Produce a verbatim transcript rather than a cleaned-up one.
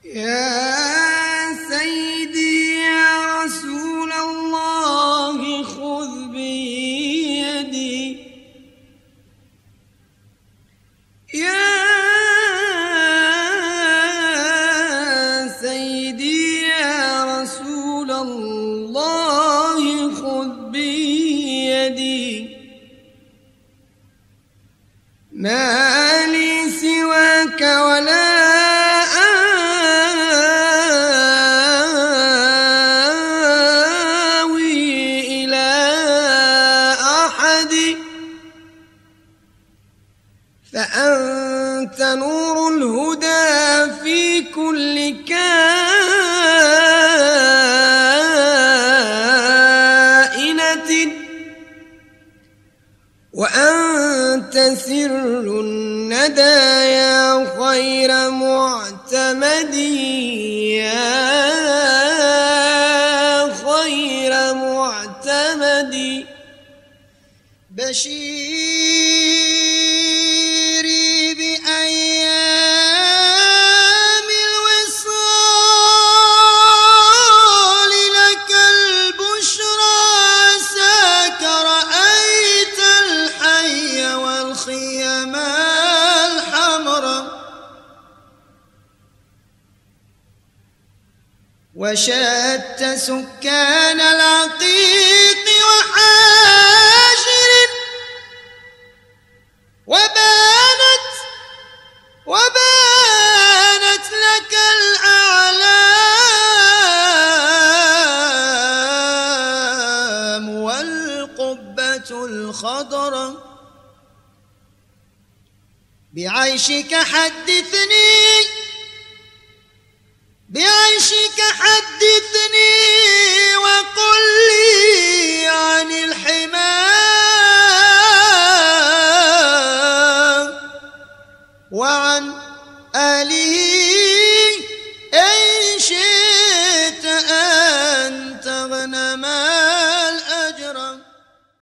يا سيدي يا رسول الله خذ بيدي يا سيدي يا رسول الله خذ بيدي ما لي سواك ولا فأنت نور الهدى في كل كائنة وأنت سر الندى يا خير معتمد يا خير معتمد بشير بأيام الوصال لك البشرى ساك رأيت الحي والخيم الحمرا وشدت سكان العقيق وحاشر وبانت وبانت لك الأعلام والقبة الخضراء بعيشك حدثني بعيشك حدثني وقل لي عن الحمى وعن آله